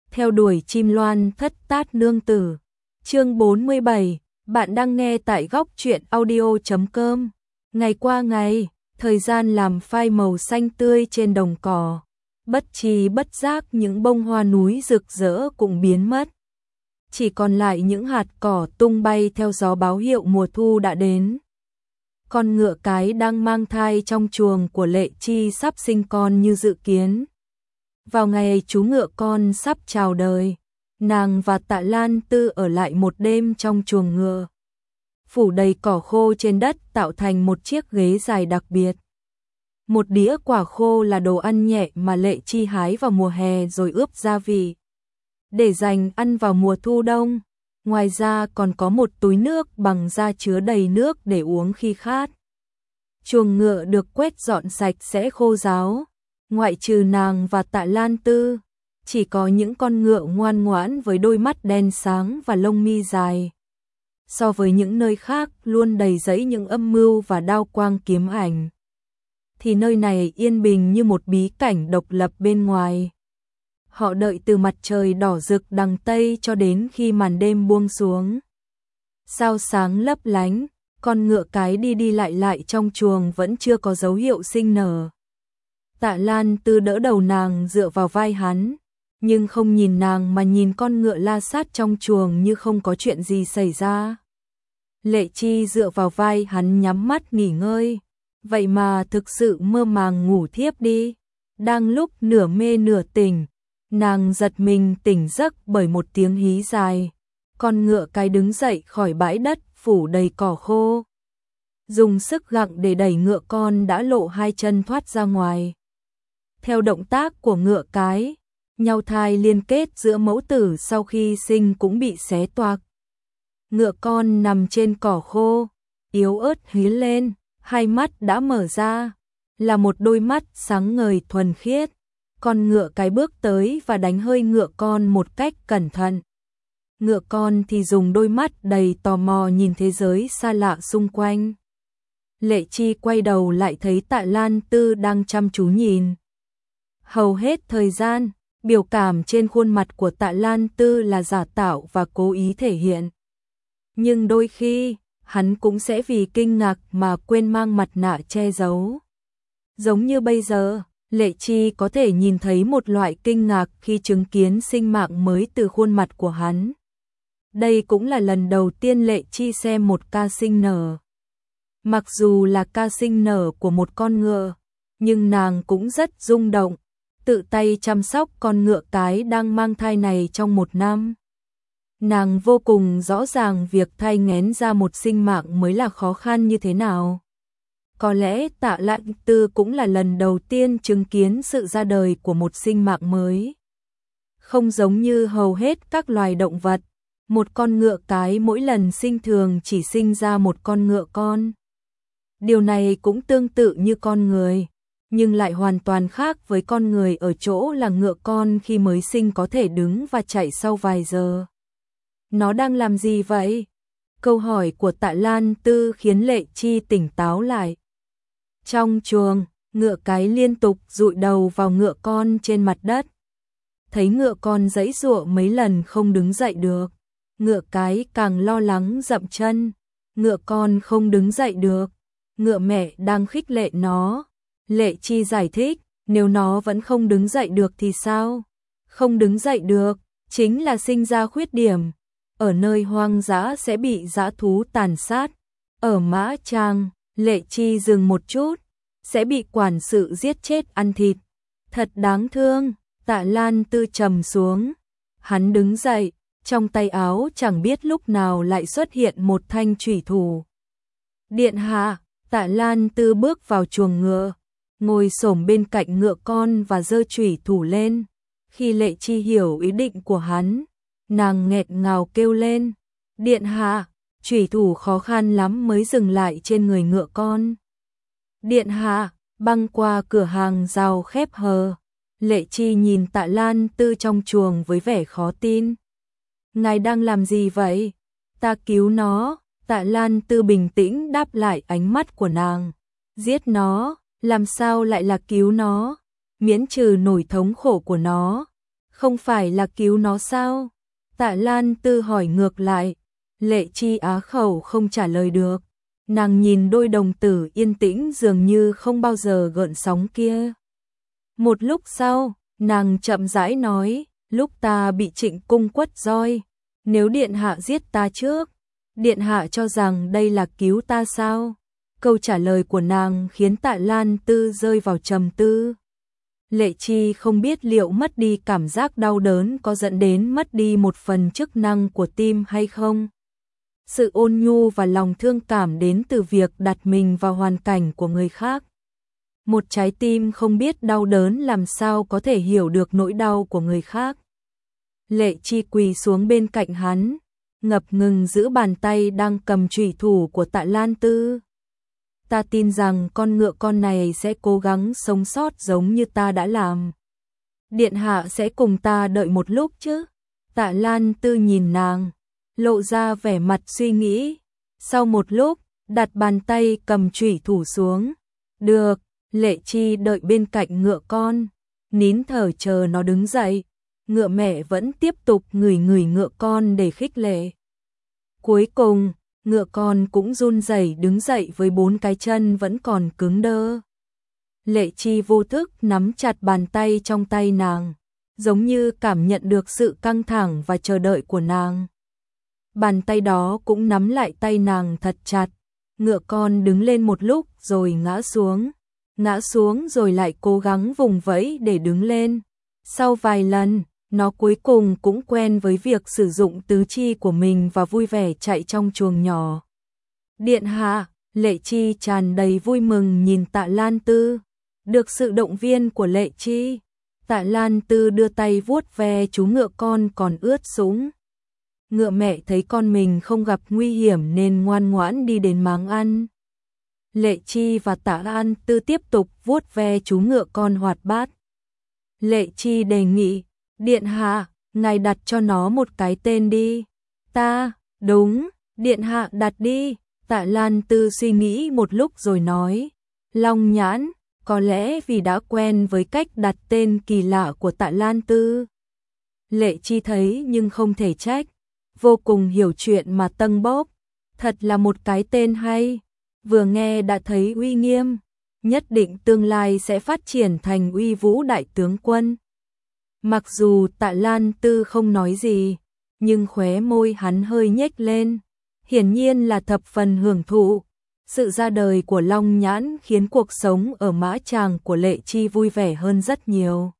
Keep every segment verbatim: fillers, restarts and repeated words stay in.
theo đuổi chim loan thất tát nương tử. Chương bốn mươi bảy, bạn đang nghe tại góc truyện audio chấm com. Ngày qua ngày, thời gian làm phai màu xanh tươi trên đồng cỏ. Bất tri bất giác những bông hoa núi rực rỡ cũng biến mất. Chỉ còn lại những hạt cỏ tung bay theo gió báo hiệu mùa thu đã đến. Con ngựa cái đang mang thai trong chuồng của Lệ Chi sắp sinh con như dự kiến. Vào ngày chú ngựa con sắp chào đời, nàng và Tạ Lan Tư ở lại một đêm trong chuồng ngựa. Phủ đầy cỏ khô trên đất tạo thành một chiếc ghế dài đặc biệt. Một đĩa quả khô là đồ ăn nhẹ mà Lệ Chi hái vào mùa hè rồi ướp gia vị, để dành ăn vào mùa thu đông. Ngoài ra còn có một túi nước bằng da chứa đầy nước để uống khi khát. Chuồng ngựa được quét dọn sạch sẽ khô ráo. Ngoại trừ nàng và Tạ Lan Tư, chỉ có những con ngựa ngoan ngoãn với đôi mắt đen sáng và lông mi dài. So với những nơi khác luôn đầy rẫy những âm mưu và đao quang kiếm ảnh, thì nơi này yên bình như một bí cảnh độc lập bên ngoài. Họ đợi từ mặt trời đỏ rực đằng Tây cho đến khi màn đêm buông xuống. Sao sáng lấp lánh, con ngựa cái đi đi lại lại trong chuồng vẫn chưa có dấu hiệu sinh nở. Tạ Lan Tư đỡ đầu nàng dựa vào vai hắn, nhưng không nhìn nàng mà nhìn con ngựa la sát trong chuồng như không có chuyện gì xảy ra. Lệ Chi dựa vào vai hắn nhắm mắt nghỉ ngơi, vậy mà thực sự mơ màng ngủ thiếp đi. Đang lúc nửa mê nửa tỉnh, nàng giật mình tỉnh giấc bởi một tiếng hí dài. Con ngựa cái đứng dậy khỏi bãi đất phủ đầy cỏ khô, dùng sức gặng để đẩy ngựa con đã lộ hai chân thoát ra ngoài. Theo động tác của ngựa cái, nhau thai liên kết giữa mẫu tử sau khi sinh cũng bị xé toạc. Ngựa con nằm trên cỏ khô, yếu ớt hí lên, hai mắt đã mở ra, là một đôi mắt sáng ngời thuần khiết. Con ngựa cái bước tới và đánh hơi ngựa con một cách cẩn thận. Ngựa con thì dùng đôi mắt đầy tò mò nhìn thế giới xa lạ xung quanh. Lệ Chi quay đầu lại thấy Tạ Lan Tư đang chăm chú nhìn. Hầu hết thời gian, biểu cảm trên khuôn mặt của Tạ Lan Tư là giả tạo và cố ý thể hiện. Nhưng đôi khi, hắn cũng sẽ vì kinh ngạc mà quên mang mặt nạ che giấu. Giống như bây giờ, Lệ Chi có thể nhìn thấy một loại kinh ngạc khi chứng kiến sinh mạng mới từ khuôn mặt của hắn. Đây cũng là lần đầu tiên Lệ Chi xem một ca sinh nở. Mặc dù là ca sinh nở của một con ngựa, nhưng nàng cũng rất rung động, tự tay chăm sóc con ngựa cái đang mang thai này trong một năm. Nàng vô cùng rõ ràng việc thai nghén ra một sinh mạng mới là khó khăn như thế nào. Có lẽ Tạ Lan Tư cũng là lần đầu tiên chứng kiến sự ra đời của một sinh mạng mới. Không giống như hầu hết các loài động vật, một con ngựa cái mỗi lần sinh thường chỉ sinh ra một con ngựa con. Điều này cũng tương tự như con người, nhưng lại hoàn toàn khác với con người ở chỗ là ngựa con khi mới sinh có thể đứng và chạy sau vài giờ. Nó đang làm gì vậy? Câu hỏi của Tạ Lan Tư khiến Lệ Chi tỉnh táo lại. Trong chuồng, ngựa cái liên tục dụi đầu vào ngựa con trên mặt đất. Thấy ngựa con giãy giụa mấy lần không đứng dậy được, ngựa cái càng lo lắng dậm chân. Ngựa con không đứng dậy được, ngựa mẹ đang khích lệ nó. Lệ Chi giải thích, nếu nó vẫn không đứng dậy được thì sao? Không đứng dậy được, chính là sinh ra khuyết điểm. Ở nơi hoang dã sẽ bị dã thú tàn sát. Ở Mã Trang, Lệ Chi dừng một chút, sẽ bị quản sự giết chết ăn thịt. Thật đáng thương. Tạ Lan Tư trầm xuống. Hắn đứng dậy, trong tay áo chẳng biết lúc nào lại xuất hiện một thanh chủy thủ. Điện hạ. Tạ Lan Tư bước vào chuồng ngựa, ngồi xổm bên cạnh ngựa con và giơ chủy thủ lên. Khi Lệ Chi hiểu ý định của hắn, nàng nghẹn ngào kêu lên, điện hạ. Chủy thủ khó khăn lắm mới dừng lại trên người ngựa con. Điện hạ. Băng qua cửa hàng rào khép hờ, Lệ Chi nhìn Tạ Lan Tư trong chuồng với vẻ khó tin. Ngài đang làm gì vậy? Ta cứu nó. Tạ Lan Tư bình tĩnh đáp lại ánh mắt của nàng. Giết nó? Làm sao lại là cứu nó? Miễn trừ nỗi thống khổ của nó. Không phải là cứu nó sao? Tạ Lan Tư hỏi ngược lại. Lệ Chi á khẩu không trả lời được. Nàng nhìn đôi đồng tử yên tĩnh dường như không bao giờ gợn sóng kia. Một lúc sau, nàng chậm rãi nói, lúc ta bị Trịnh Cung quất roi, nếu điện hạ giết ta trước, điện hạ cho rằng đây là cứu ta sao? Câu trả lời của nàng khiến Tạ Lan Tư rơi vào trầm tư. Lệ Chi không biết liệu mất đi cảm giác đau đớn có dẫn đến mất đi một phần chức năng của tim hay không. Sự ôn nhu và lòng thương cảm đến từ việc đặt mình vào hoàn cảnh của người khác. Một trái tim không biết đau đớn làm sao có thể hiểu được nỗi đau của người khác. Lệ Chi quỳ xuống bên cạnh hắn, ngập ngừng giữ bàn tay đang cầm chủy thủ của Tạ Lan Tư. Ta tin rằng con ngựa con này sẽ cố gắng sống sót giống như ta đã làm. Điện hạ sẽ cùng ta đợi một lúc chứ? Tạ Lan Tư nhìn nàng, lộ ra vẻ mặt suy nghĩ. Sau một lúc, đặt bàn tay cầm chủy thủ xuống. Được, Lệ Chi đợi bên cạnh ngựa con, nín thở chờ nó đứng dậy. Ngựa mẹ vẫn tiếp tục ngửi ngửi ngựa con để khích lệ. Cuối cùng, ngựa con cũng run rẩy đứng dậy với bốn cái chân vẫn còn cứng đơ. Lệ Chi vô thức nắm chặt bàn tay trong tay nàng, giống như cảm nhận được sự căng thẳng và chờ đợi của nàng. Bàn tay đó cũng nắm lại tay nàng thật chặt. Ngựa con đứng lên một lúc rồi ngã xuống, ngã xuống rồi lại cố gắng vùng vẫy để đứng lên. Sau vài lần, nó cuối cùng cũng quen với việc sử dụng tứ chi của mình và vui vẻ chạy trong chuồng nhỏ. Điện hạ, Lệ Chi tràn đầy vui mừng nhìn Tạ Lan Tư. Được sự động viên của Lệ Chi, Tạ Lan Tư đưa tay vuốt ve chú ngựa con còn ướt sũng. Ngựa mẹ thấy con mình không gặp nguy hiểm nên ngoan ngoãn đi đến máng ăn. Lệ Chi và Tạ Lan Tư tiếp tục vuốt ve chú ngựa con hoạt bát. Lệ Chi đề nghị, điện hạ, ngài đặt cho nó một cái tên đi. Ta, đúng, điện hạ đặt đi. Tạ Lan Tư suy nghĩ một lúc rồi nói, Long Nhãn, có lẽ vì đã quen với cách đặt tên kỳ lạ của Tạ Lan Tư. Lệ Chi thấy nhưng không thể trách, vô cùng hiểu chuyện mà tâng bốc, thật là một cái tên hay, vừa nghe đã thấy uy nghiêm, nhất định tương lai sẽ phát triển thành uy vũ đại tướng quân. Mặc dù Tạ Lan Tư không nói gì, nhưng khóe môi hắn hơi nhếch lên, hiển nhiên là thập phần hưởng thụ. Sự ra đời của Long Nhãn khiến cuộc sống ở mã tràng của Lệ Chi vui vẻ hơn rất nhiều.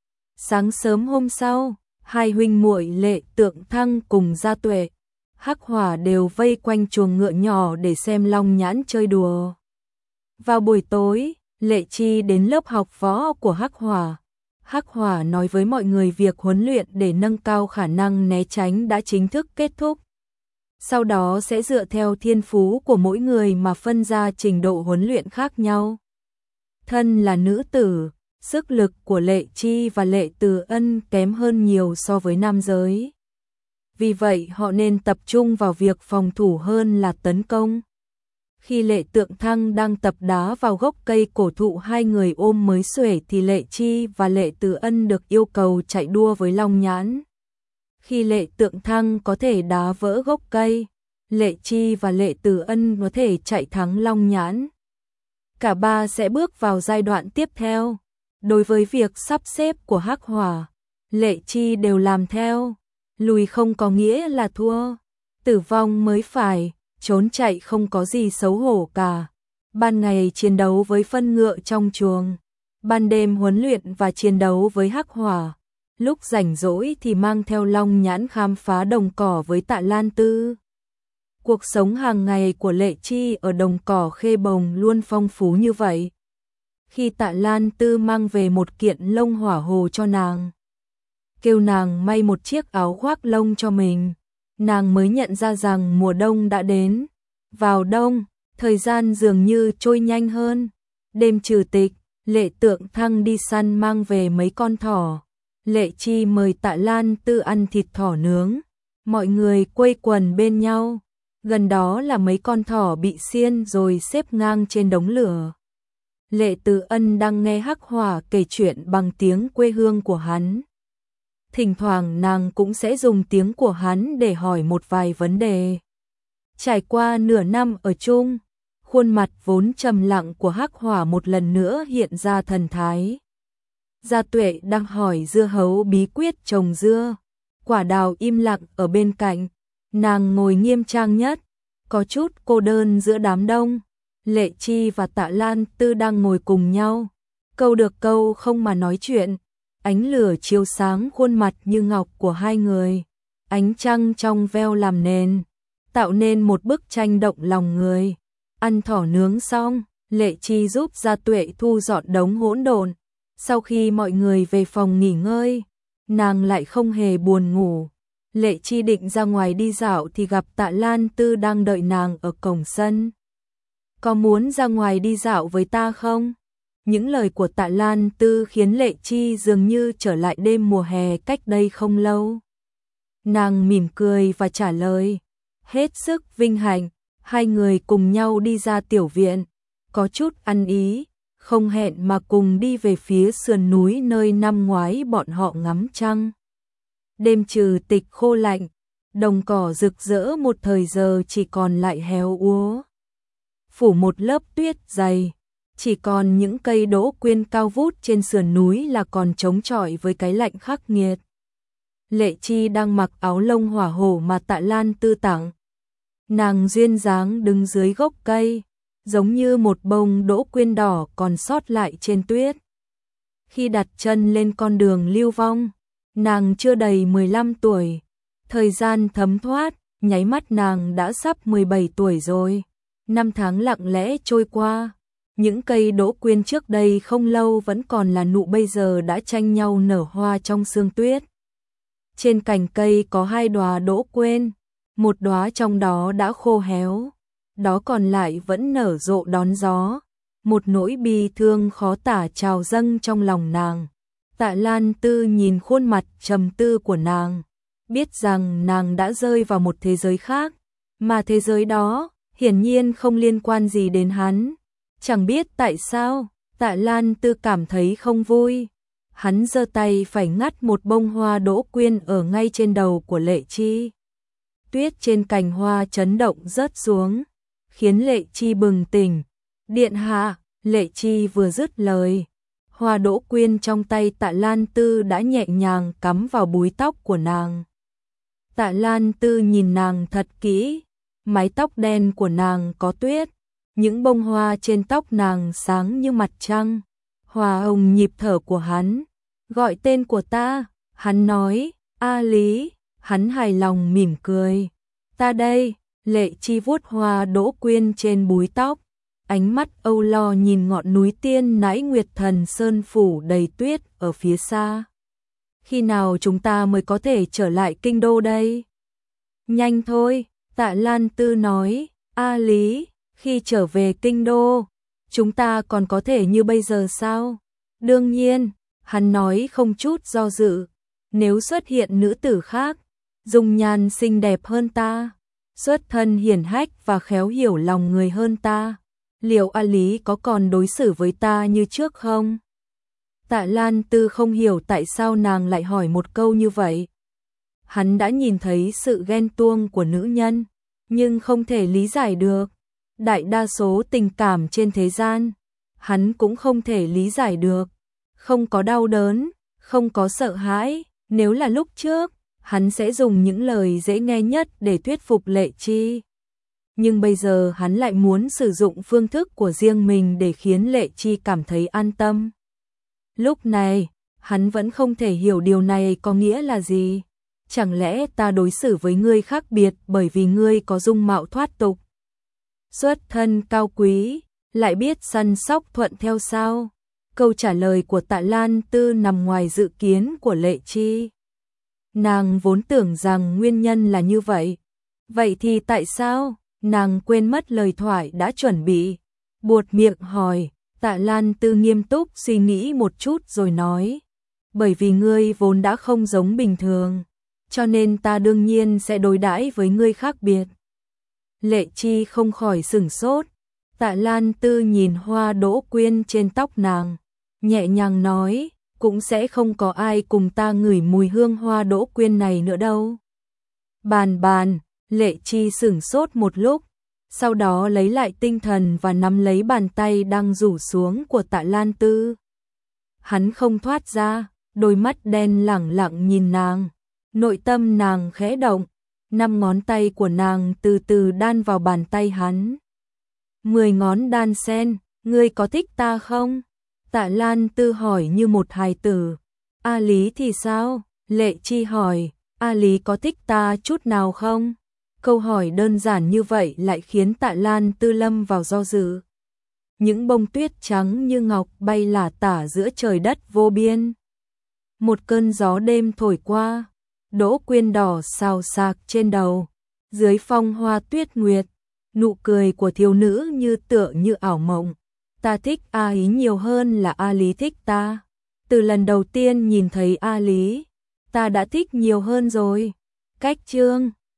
Sáng sớm hôm sau, hai huynh muội Lệ Tượng Thăng cùng Gia Tuệ, Hắc Hỏa đều vây quanh chuồng ngựa nhỏ để xem Long Nhãn chơi đùa. Vào buổi tối, Lệ Chi đến lớp học võ của Hắc Hỏa. Hắc Hỏa nói với mọi người việc huấn luyện để nâng cao khả năng né tránh đã chính thức kết thúc. Sau đó sẽ dựa theo thiên phú của mỗi người mà phân ra trình độ huấn luyện khác nhau. Thân là nữ tử, sức lực của Lệ Chi và Lệ Từ Ân kém hơn nhiều so với nam giới. Vì vậy họ nên tập trung vào việc phòng thủ hơn là tấn công. Khi Lệ Tượng Thăng đang tập đá vào gốc cây cổ thụ hai người ôm mới xuể thì Lệ Chi và Lệ Từ Ân được yêu cầu chạy đua với Long Nhãn. Khi Lệ Tượng Thăng có thể đá vỡ gốc cây, Lệ Chi và Lệ Từ Ân có thể chạy thắng Long Nhãn. Cả ba sẽ bước vào giai đoạn tiếp theo. Đối với việc sắp xếp của Hắc Hỏa, Lệ Chi đều làm theo. Lùi không có nghĩa là thua, tử vong mới phải, trốn chạy không có gì xấu hổ cả. Ban ngày chiến đấu với phân ngựa trong chuồng, ban đêm huấn luyện và chiến đấu với Hắc Hỏa. Lúc rảnh rỗi thì mang theo Long Nhãn khám phá đồng cỏ với Tạ Lan Tư. Cuộc sống hàng ngày của Lệ Chi ở đồng cỏ Khê Bồng luôn phong phú như vậy. Khi Tạ Lan Tư mang về một kiện lông hỏa hồ cho nàng, kêu nàng may một chiếc áo khoác lông cho mình, nàng mới nhận ra rằng mùa đông đã đến. Vào đông, thời gian dường như trôi nhanh hơn. Đêm trừ tịch, Lệ Tượng Thăng đi săn mang về mấy con thỏ. Lệ Chi mời Tạ Lan Tư ăn thịt thỏ nướng. Mọi người quây quần bên nhau. Gần đó là mấy con thỏ bị xiên rồi xếp ngang trên đống lửa. Lệ Từ Ân đang nghe Hắc Hỏa kể chuyện bằng tiếng quê hương của hắn. thỉnh thoảng nàng cũng sẽ dùng tiếng của hắn để hỏi một vài vấn đề. Trải qua nửa năm ở chung, khuôn mặt vốn trầm lặng của Hắc Hỏa một lần nữa hiện ra thần thái. Gia Tuệ đang hỏi dưa hấu bí quyết trồng dưa, Quả Đào im lặng ở bên cạnh, nàng ngồi nghiêm trang nhất, có chút cô đơn giữa đám đông. Lệ Chi và Tạ Lan Tư đang ngồi cùng nhau, câu được câu không mà nói chuyện, ánh lửa chiếu sáng khuôn mặt như ngọc của hai người, ánh trăng trong veo làm nền, tạo nên một bức tranh động lòng người. Ăn thỏ nướng xong, Lệ Chi giúp Gia Tuệ thu dọn đống hỗn độn. Sau khi mọi người về phòng nghỉ ngơi, nàng lại không hề buồn ngủ. Lệ Chi định ra ngoài đi dạo thì gặp Tạ Lan Tư đang đợi nàng ở cổng sân. Có muốn ra ngoài đi dạo với ta không? Những lời của Tạ Lan Tư khiến Lệ Chi dường như trở lại đêm mùa hè cách đây không lâu. Nàng mỉm cười và trả lời, hết sức vinh hạnh. Hai người cùng nhau đi ra tiểu viện, có chút ăn ý, không hẹn mà cùng đi về phía sườn núi nơi năm ngoái bọn họ ngắm trăng. Đêm trừ tịch khô lạnh, đồng cỏ rực rỡ một thời giờ chỉ còn lại héo úa. Phủ một lớp tuyết dày, chỉ còn những cây đỗ quyên cao vút trên sườn núi là còn chống chọi với cái lạnh khắc nghiệt. Lệ Chi đang mặc áo lông hỏa hổ mà Tạ Lan Tư tặng. Nàng duyên dáng đứng dưới gốc cây, giống như một bông đỗ quyên đỏ còn sót lại trên tuyết. Khi đặt chân lên con đường lưu vong, nàng chưa đầy mười lăm tuổi, thời gian thấm thoát, nháy mắt nàng đã sắp mười bảy tuổi rồi. Năm tháng lặng lẽ trôi qua, những cây đỗ quyên trước đây không lâu vẫn còn là nụ bây giờ đã tranh nhau nở hoa trong sương tuyết. Trên cành cây có hai đóa đỗ quyên, một đóa trong đó đã khô héo, đó còn lại vẫn nở rộ đón gió. Một nỗi bi thương khó tả trào dâng trong lòng nàng. Tạ Lan Tư nhìn khuôn mặt trầm tư của nàng, biết rằng nàng đã rơi vào một thế giới khác, mà thế giới đó hiển nhiên không liên quan gì đến hắn. Chẳng biết tại sao, Tạ Lan Tư cảm thấy không vui. Hắn giơ tay phải ngắt một bông hoa đỗ quyên ở ngay trên đầu của Lệ Chi. Tuyết trên cành hoa chấn động rớt xuống, khiến Lệ Chi bừng tỉnh. Điện hạ, Lệ Chi vừa dứt lời, hoa đỗ quyên trong tay Tạ Lan Tư đã nhẹ nhàng cắm vào búi tóc của nàng. Tạ Lan Tư nhìn nàng thật kỹ, mái tóc đen của nàng có tuyết, những bông hoa trên tóc nàng sáng như mặt trăng, hòa hồng nhịp thở của hắn. Gọi tên của ta, hắn nói, A Lý, hắn hài lòng mỉm cười. Ta đây, Lệ Chi vuốt hoa đỗ quyên trên búi tóc, ánh mắt âu lo nhìn ngọn núi tiên nãi Nguyệt Thần Sơn phủ đầy tuyết ở phía xa. Khi nào chúng ta mới có thể trở lại kinh đô đây? Nhanh thôi, Tạ Lan Tư nói, A Lý, khi trở về kinh đô, chúng ta còn có thể như bây giờ sao? Đương nhiên, hắn nói không chút do dự, nếu xuất hiện nữ tử khác, dung nhan xinh đẹp hơn ta, xuất thân hiển hách và khéo hiểu lòng người hơn ta, liệu A Lý có còn đối xử với ta như trước không? Tạ Lan Tư không hiểu tại sao nàng lại hỏi một câu như vậy. Hắn đã nhìn thấy sự ghen tuông của nữ nhân, nhưng không thể lý giải được. Đại đa số tình cảm trên thế gian, hắn cũng không thể lý giải được. Không có đau đớn, không có sợ hãi, nếu là lúc trước, hắn sẽ dùng những lời dễ nghe nhất để thuyết phục Lệ Chi. Nhưng bây giờ hắn lại muốn sử dụng phương thức của riêng mình để khiến Lệ Chi cảm thấy an tâm. Lúc này, hắn vẫn không thể hiểu điều này có nghĩa là gì. Chẳng lẽ ta đối xử với ngươi khác biệt bởi vì ngươi có dung mạo thoát tục, xuất thân cao quý, lại biết săn sóc thuận theo sao? Câu trả lời của Tạ Lan Tư nằm ngoài dự kiến của Lệ Chi. Nàng vốn tưởng rằng nguyên nhân là như vậy. Vậy thì tại sao? Nàng quên mất lời thoại đã chuẩn bị. Buột miệng hỏi, Tạ Lan Tư nghiêm túc suy nghĩ một chút rồi nói. Bởi vì ngươi vốn đã không giống bình thường, cho nên ta đương nhiên sẽ đối đãi với ngươi khác biệt. Lệ Chi không khỏi sửng sốt. Tạ Lan Tư nhìn hoa đỗ quyên trên tóc nàng, nhẹ nhàng nói, cũng sẽ không có ai cùng ta ngửi mùi hương hoa Đỗ Quyên này nữa đâu. Bàn bàn, Lệ Chi sửng sốt một lúc, sau đó lấy lại tinh thần và nắm lấy bàn tay đang rủ xuống của Tạ Lan Tư. Hắn không thoát ra, đôi mắt đen lẳng lặng nhìn nàng, nội tâm nàng khẽ động, năm ngón tay của nàng từ từ đan vào bàn tay hắn. Mười ngón đan sen, ngươi có thích ta không? Tạ Lan Tư hỏi như một hài tử. A Lý thì sao? Lệ Chi hỏi, A Lý có thích ta chút nào không? Câu hỏi đơn giản như vậy lại khiến Tạ Lan Tư lâm vào do dự. Những bông tuyết trắng như ngọc bay lả tả giữa trời đất vô biên. Một cơn gió đêm thổi qua, Đỗ Quyên đỏ xào xạc trên đầu, dưới phong hoa tuyết nguyệt, nụ cười của thiếu nữ như tựa như ảo mộng. Ta thích A Lý nhiều hơn là A Lý thích ta. Từ lần đầu tiên nhìn thấy A Lý, ta đã thích nhiều hơn rồi. Cách chương